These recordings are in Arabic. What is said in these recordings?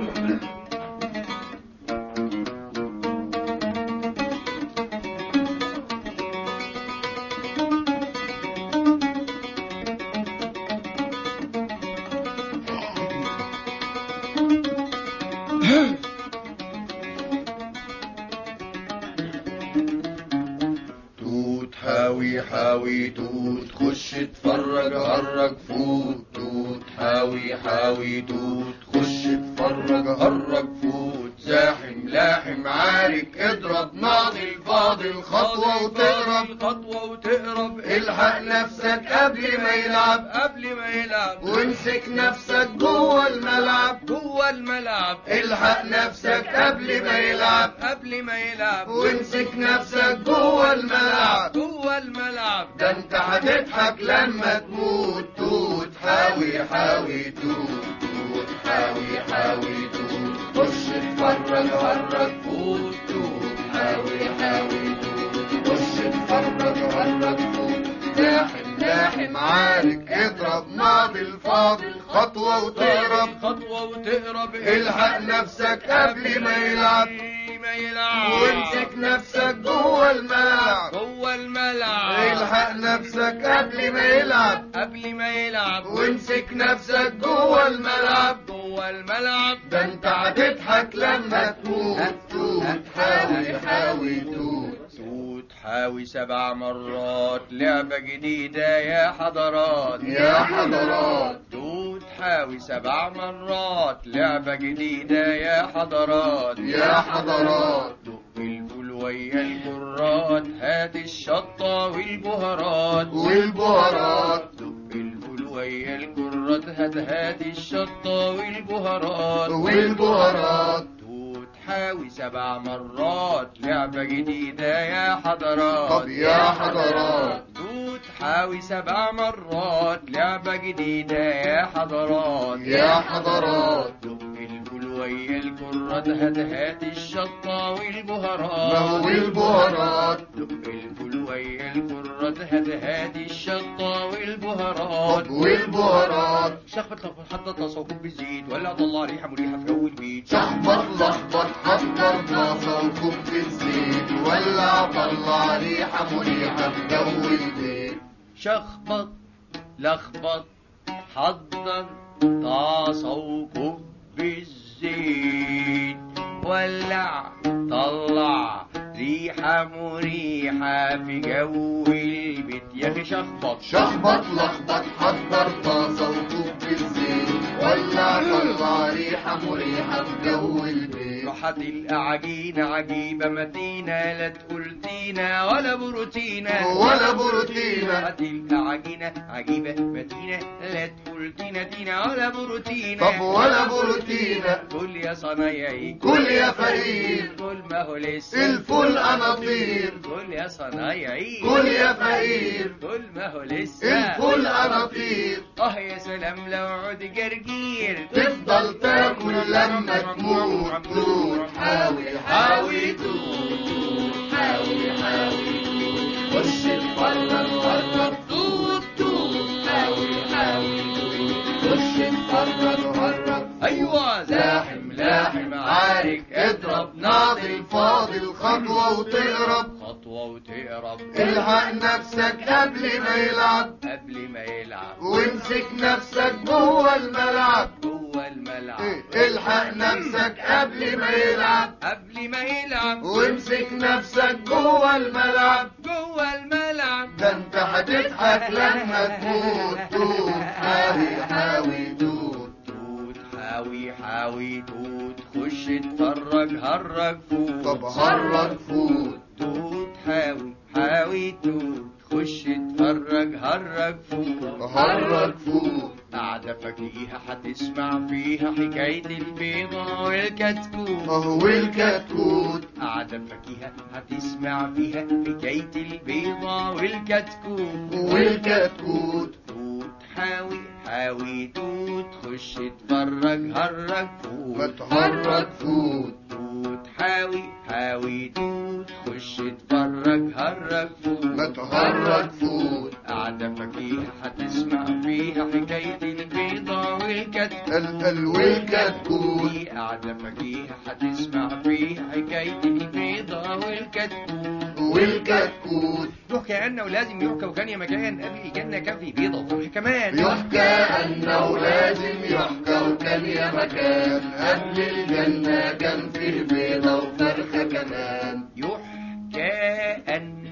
توت حاوي حاوي توت خش اتفرج هرج فوت. توت حاوي حاوي توت خش اتفرج هرج فوت. زاحم لاحم عارك اضرب ناضي الفاضل خطوة وتقرب. الحق نفسك قبل ما يلعب وامسك نفسك جوه الملعب. الحق نفسك قبل ما يلعب وامسك نفسك جوه الملعب. ده انت هتضحك لما تموت. توت حاوي حاوي توت. توت حاوي حاوي توت خش اتفرج هرج فوت. توت حاوي حاوي توت خش اتفرج هرج فوت. لاحم عارك اضرب ناضي الفاضل خطوة وتقرب. الحق نفسك قبل ما يلعب وامسك نفسك جوه الملعب. الحق نفسك قبل ما يلعب وامسك نفسك جوه الملعب. ده انت هتضحك لما تموت. توت حاوي حاوي توت. توت حاوي 7 مرات لعبة جديدة يا حضرات. توت حاوي 7 مرات لعبة جديدة يا حضرات. دق الفول ويا الكرات هات الشطة والبهارات. دق الفول ويا الكرات هات الشطة والبهارات. توت حاوي 7 مرات لعبة جديدة يا حضرات. طب يا حضرات. توت حاوي 7 مرات لعبة جديدة يا حضرات. دق الفول ويا الكرات هات الشطة والبهارات. دق الفول ويا الكرات هات الشطة والبهارات. شخبط لخبط حتى تصوف بالزيت ولا طلع ريحة مريحة في جو البيت. شخبط لخبط حضر طاسة وكب الزيت ولع طلع ريحة مريحة في جو البيت. شخبط لخبط حضر طاسة وكب الزيت ولع طلع ريحة مريحة في جو البيت. يا اخي شخبط لخبط حضر طاسة وكب الزيت ولع طلع ريحة مريحة في جو البيت. راحت العجينة عجيبة متينة لا تقول تينا ولا بروتينة. راحت العجينة عجيبة متينة لا تقول تينا ولا بروتينة. طب ولا بروتينة. كل يا صنايعي كل يا فقير كل ما هو لسه الفول أناطير. كل يا صنايعي كل يا فقير كل ما هو لسه الفول أناطير. يا سلام لو عود جرجير تفضل تاكل لما تموت. توت حاوي حاوي توت. حاوي حاوي توت خش اتفرج هرج توت. توت حاوي حاوي توت خش اتفرج هرج. ايوه لاحم عارك اضرب ناضي الفاضل خطوة وتقرب. الحق نفسك قبل ما يلعب وامسك نفسك جوه الملعب. الحق نفسك قبل ما يلعب وامسك نفسك جوه الملعب. ده انت هتضحك لما تموت. توت حاوي حاوي توت. توت حاوي حاوي توت خش اتفرج هرج فوت. طب هرج فوت. توت حاوي حاوي توت خش اتفرج هرج فوت. قاعدة فاكيها هتسمع فيها حكاية البيضة والكتكوت. قاعدة فاكيها هتسمع فيها حكاية البيضة والكتكوت. توت حاوي حاوي توت خش اتفرج هرج فوت. ما تهرج فوت. توت حاوي حاوي توت، خش اتفرج هرج فوت. ما تهرج فوت. قاعدة فكيهة هتسمع فيها حكاية البيضة والكتكوت. والكتكوت. دي قاعدة فكيهة هتسمع فيها حكاية البيضة والكتكوت. يحكى أنه لازم يحكى وكان يا مكان قبل الجنة كان في بيضة وفرخة كمان. يحكى أنه لازم يحكى وكان يا مكان قبل الجنة كان فيه بيضة وفرخة كمان. يحكى أن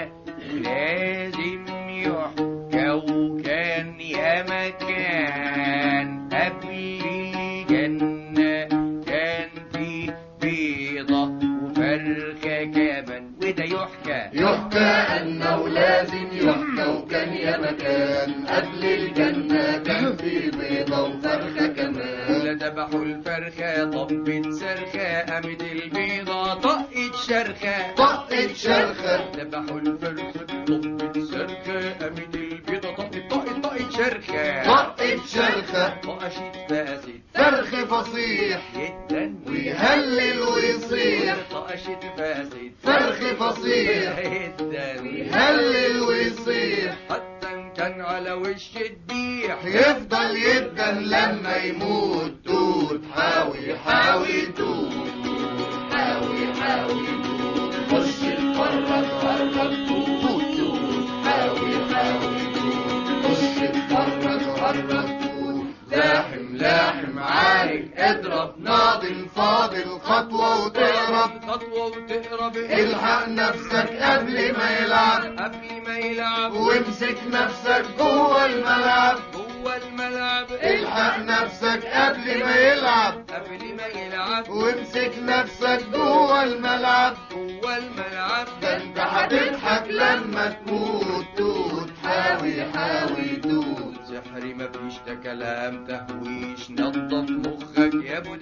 لازم يحكى وكان يا مكان قبل الجنة كان فيه بيضة وفرخة كمان. وده يحكى أنه لازم يحكى وكان يا مكان قبل الجنة كان فيه بيضة وفرخة كمان. ذبحوا الفرخة طبت صرخة قامت البيضة طقت شرخة. ذبحوا الفرخة طبت صرخة قامت البيضة طقت شرخة. طقشت فاسد فرخ فصيح جدا ويهلل ويصيح. طقشت فاسد فرخ فصيح جدا ويهلل ويصيح. حتى ان كان على وش الديح يفضل يدن لما يموت. توت حاوي حاوي توت. حاوي حاوي توت. خش اتفرج هرج توت. حاوي حاوي توت. خش اتفرج هرج توت. لاحم عارك اضرب ناضل فاضل خطوة وتقرب. الحق نفسك قبل ما يلعب وامسك نفسك جوه الملعب. الحق نفسك قبل ما يلعب وامسك نفسك جوه الملعب. ده انت هتضحك لما تموت. توت حاوي حاوي توت. سحر مفيش ده كلام تهويش، نظف مخك يا ابو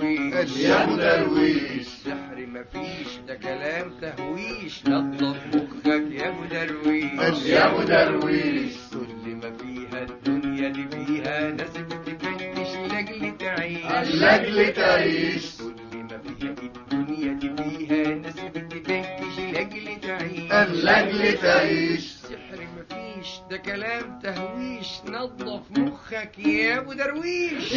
درويش. سحر مفيش ده كلام تهويش، نظف مخك يا ابو درويش. كل ما فيها الدنيا دي فيها ناس بتفتش لاجل تعيش. كل ما فيها الدنيا دي فيها ناس بتفتش لاجل تعيش. سحر مفيش ده كلام تهويش، نظف مخك يا ابو درويش.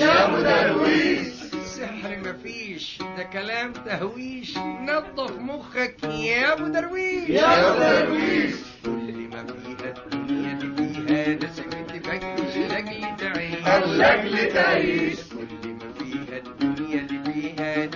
سحر مفيش ده كلام تهويش، نظف مخك يا ابو درويش. كل ما فيها الدنيا دي فيها ناس بتفتش لاجل تعيش. كل ما فيها الدنيا دي فيها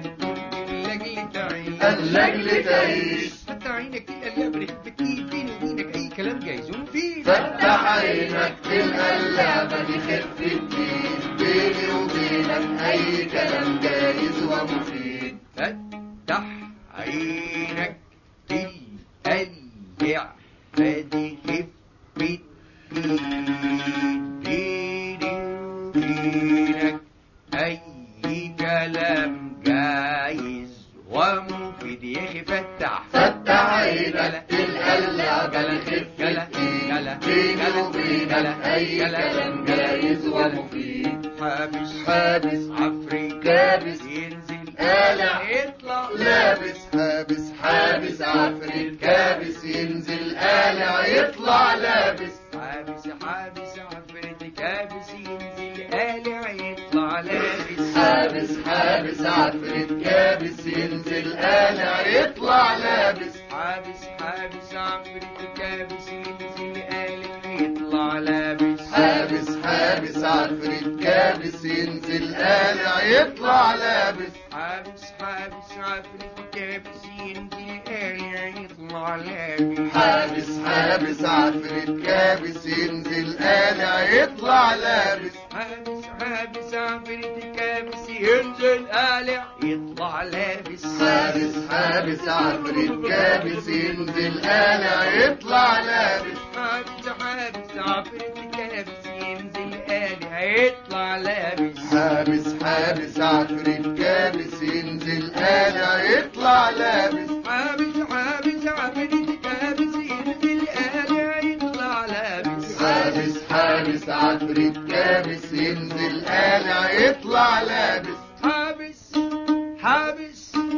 لاجل تعيش. فتح عينك تلقى اللعبة بتجيب بيني وبينك أي كلام جايز ومفيد. فتح عينك تلقى اللعبة دي خفة ايد. بيني وبينك أي كلام جايز ومفيد. فتح عينك تلقى اللعبة دي خفة ايد. بيني وبينك أي كلام جايز ومفيد. يا أخي فتح عينك تلقى اللعبة دي خفة ايد. بيني وبينك أي كلام جايز ومفيد. حابس عفريت كابس ينزل قالع يطلع لابس. حابس عفريت كابس ينزل قالع يطلع لابس. حابس عفريت كابس ينزل قالع يطلع لابس. حابس عفريت كابس ينزل قالع يطلع لابس. حابس عفريت كابس ينزل قالع يطلع لابس. حابس عفريت كابس ينزل قالع يطلع لابس. حابس عفريت كابس ينزل قالع يطلع لابس. حابس عفريت كابس ينزل قالع يطلع لابس. حابس عفريت كابس ينزل قالع يطلع لابس. حابس عفريت كابس ينزل قالع يطلع لابس. حابس عفريت كابس ينزل قالع يطلع لابس. حابس عفريت كابس ينزل قالع يطلع لابس. حابس عفريت كابس ينزل قالع يطلع لابس. حابس عفريت كابس ينزل قالع يطلع لابس. حابس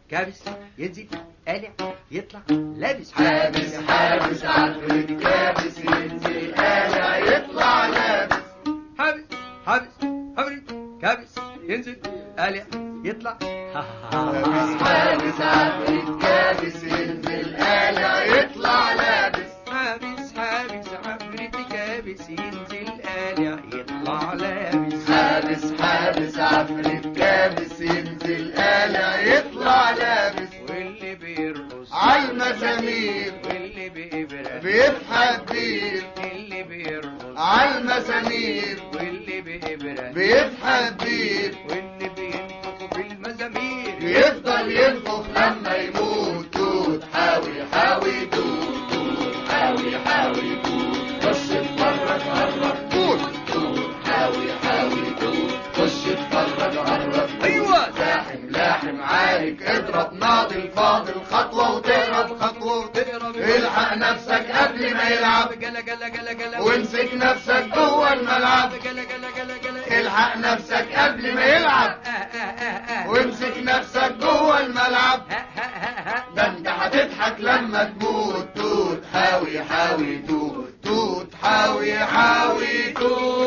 كابس ينزل قالع يطلع لابس. حابس حابس عفريت كابس ينزل قالع يطلع لابس. حابس حابس حابس كابس ينزل قالع يطلع. حابس حابس عفريت كابس ينزل قالع يطلع لابس. حابس حابس عفريت كابس ينزل قالع يطلع لابس. حابس حابس عفريت كابس ينزل قالع يطلع لابس. واللي بيرقص عالمزامير واللي بإبرة بيضحك بير. اللي بيرقص عالمزامير واللي بإبرة بيضحك بير. واللي بينفخ بالمزامير يفضل ينفخ لما يموت. توت حاوي حاوي توت توت حاوي حاوي توت. خش اتفرج قرب توت توت حاوي حاوي توت. خش اتفرج قرب. أيوة. لاحم لاحم عارك اضرب ناضل فاضل خطوة وتهرب خطوة وتهرب. الحق نفسك قبل ما يلعب. جلا جلا جلا جلا وامسك نفسك جوه الملعب. جلا جلا جلا جلا الحق نفسك قبل ما يلعب. وامسك نفسك جوه الملعب. ده انت هتضحك لما تموت. توت حاوي حاوي توت توت حاوي حاوي توت.